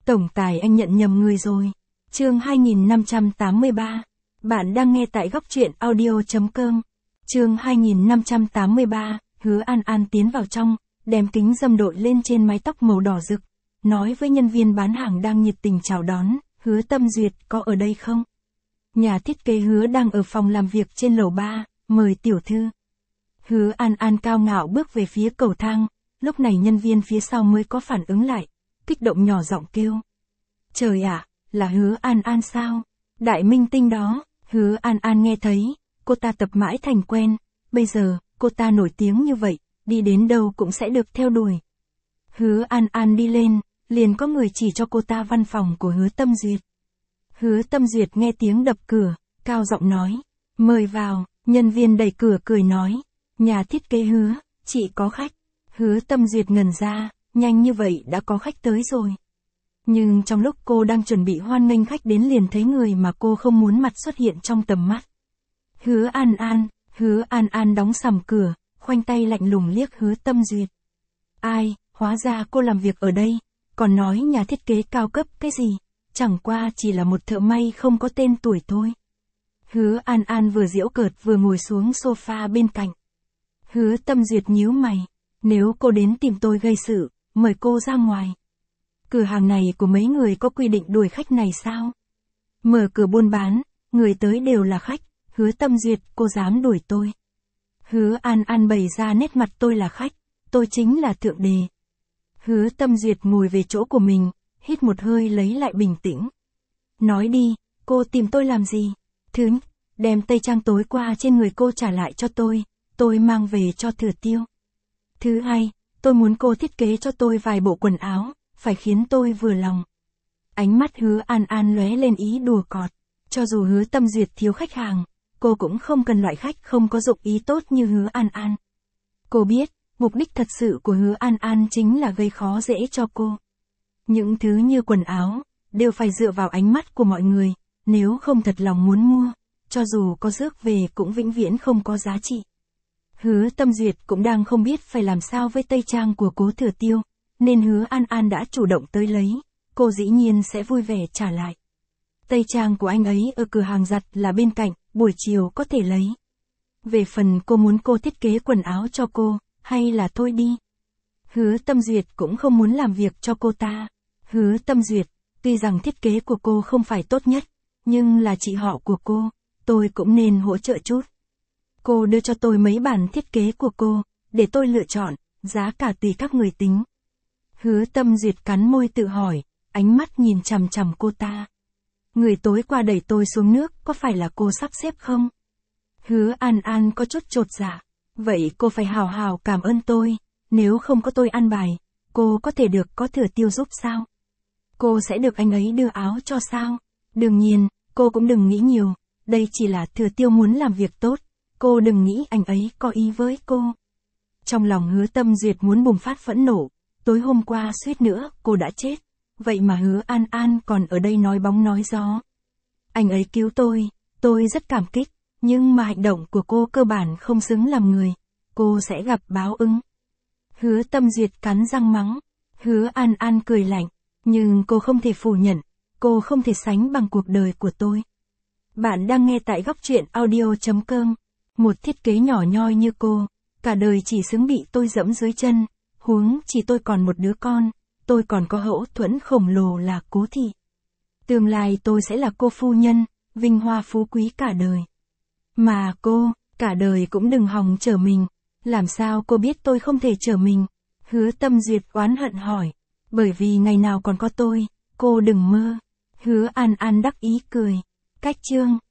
Tổng tài anh nhận nhầm người rồi. Chương 2583. Bạn đang nghe tại góc truyện audio.com. Chương 2583, Hứa An An tiến vào trong, đem kính râm đội lên trên mái tóc màu đỏ rực, nói với nhân viên bán hàng đang nhiệt tình chào đón, Hứa Tâm Duyệt có ở đây không? Nhà thiết kế Hứa đang ở phòng làm việc trên lầu 3, mời tiểu thư. Hứa An An cao ngạo bước về phía cầu thang, lúc này nhân viên phía sau mới có phản ứng lại, kích động nhỏ giọng kêu. Trời ạ, là Hứa An An sao? Đại minh tinh đó. Hứa An An nghe thấy, cô ta tập mãi thành quen, bây giờ, cô ta nổi tiếng như vậy, đi đến đâu cũng sẽ được theo đuổi. Hứa An An đi lên, liền có người chỉ cho cô ta văn phòng của Hứa Tâm Duyệt. Hứa Tâm Duyệt nghe tiếng đập cửa, cao giọng nói, mời vào, nhân viên đẩy cửa cười nói, nhà thiết kế Hứa, chị có khách. Hứa Tâm Duyệt ngẩn ra, nhanh như vậy đã có khách tới rồi. Nhưng trong lúc cô đang chuẩn bị hoan nghênh khách đến liền thấy người mà cô không muốn mặt xuất hiện trong tầm mắt. Hứa An An đóng sầm cửa, khoanh tay lạnh lùng liếc Hứa Tâm Duyệt. Ai, hóa ra cô làm việc ở đây, còn nói nhà thiết kế cao cấp cái gì, chẳng qua chỉ là một thợ may không có tên tuổi thôi. Hứa An An vừa giễu cợt vừa ngồi xuống sofa bên cạnh. Hứa Tâm Duyệt nhíu mày, nếu cô đến tìm tôi gây sự, mời cô ra ngoài. Cửa hàng này của mấy người có quy định đuổi khách này sao? Mở cửa buôn bán, người tới đều là khách, Hứa Tâm Duyệt, cô dám đuổi tôi. Hứa An An bày ra nét mặt tôi là khách, tôi chính là thượng đế. Hứa Tâm Duyệt ngồi về chỗ của mình, hít một hơi lấy lại bình tĩnh. Nói đi, cô tìm tôi làm gì? Thứ nhất, đem tây trang tối qua trên người cô trả lại cho tôi mang về cho Thừa Tiêu. Thứ hai, tôi muốn cô thiết kế cho tôi vài bộ quần áo, phải khiến tôi vừa lòng. Ánh mắt Hứa An An lóe lên ý đùa cợt, cho dù Hứa Tâm Duyệt thiếu khách hàng, cô cũng không cần loại khách không có dụng ý tốt như Hứa An An. Cô biết, mục đích thật sự của Hứa An An chính là gây khó dễ cho cô. Những thứ như quần áo, đều phải dựa vào ánh mắt của mọi người, nếu không thật lòng muốn mua, cho dù có rước về cũng vĩnh viễn không có giá trị. Hứa Tâm Duyệt cũng đang không biết phải làm sao với tây trang của Cố Thừa Tiêu, nên Hứa An An đã chủ động tới lấy, cô dĩ nhiên sẽ vui vẻ trả lại. Tây trang của anh ấy ở cửa hàng giặt là bên cạnh, buổi chiều có thể lấy. Về phần cô muốn cô thiết kế quần áo cho cô, hay là thôi đi. Hứa Tâm Duyệt cũng không muốn làm việc cho cô ta. Hứa Tâm Duyệt, tuy rằng thiết kế của cô không phải tốt nhất, nhưng là chị họ của cô, tôi cũng nên hỗ trợ chút. Cô đưa cho tôi mấy bản thiết kế của cô, để tôi lựa chọn, giá cả tùy các người tính. Hứa Tâm Duyệt cắn môi tự hỏi, ánh mắt nhìn chằm chằm cô ta. Người tối qua đẩy tôi xuống nước, có phải là cô sắp xếp không? Hứa An An có chút chột dạ. Vậy cô phải hào hào cảm ơn tôi, nếu không có tôi ăn bài, cô có thể được có Thừa Tiêu giúp sao? Cô sẽ được anh ấy đưa áo cho sao? Đương nhiên, cô cũng đừng nghĩ nhiều, đây chỉ là Thừa Tiêu muốn làm việc tốt, cô đừng nghĩ anh ấy có ý với cô. Trong lòng Hứa Tâm Duyệt muốn bùng phát phẫn nộ, tối hôm qua suýt nữa cô đã chết, vậy mà Hứa An An còn ở đây nói bóng nói gió. Anh ấy cứu tôi rất cảm kích, nhưng mà hành động của cô cơ bản không xứng làm người, cô sẽ gặp báo ứng. Hứa Tâm Duyệt cắn răng mắng, Hứa An An cười lạnh, nhưng cô không thể phủ nhận, cô không thể sánh bằng cuộc đời của tôi. Bạn đang nghe tại góc truyện audio.com, một thiết kế nhỏ nhoi như cô, cả đời chỉ xứng bị tôi dẫm dưới chân, huống chỉ tôi còn một đứa con, tôi còn có hậu thuẫn khổng lồ là Cố thị. Tương lai tôi sẽ là cô phu nhân, vinh hoa phú quý cả đời. Mà cô, cả đời cũng đừng hòng chở mình, làm sao cô biết tôi không thể chở mình? Hứa Tâm Duyệt oán hận hỏi, bởi vì ngày nào còn có tôi, cô đừng mơ. Hứa An An đắc ý cười, cách chương.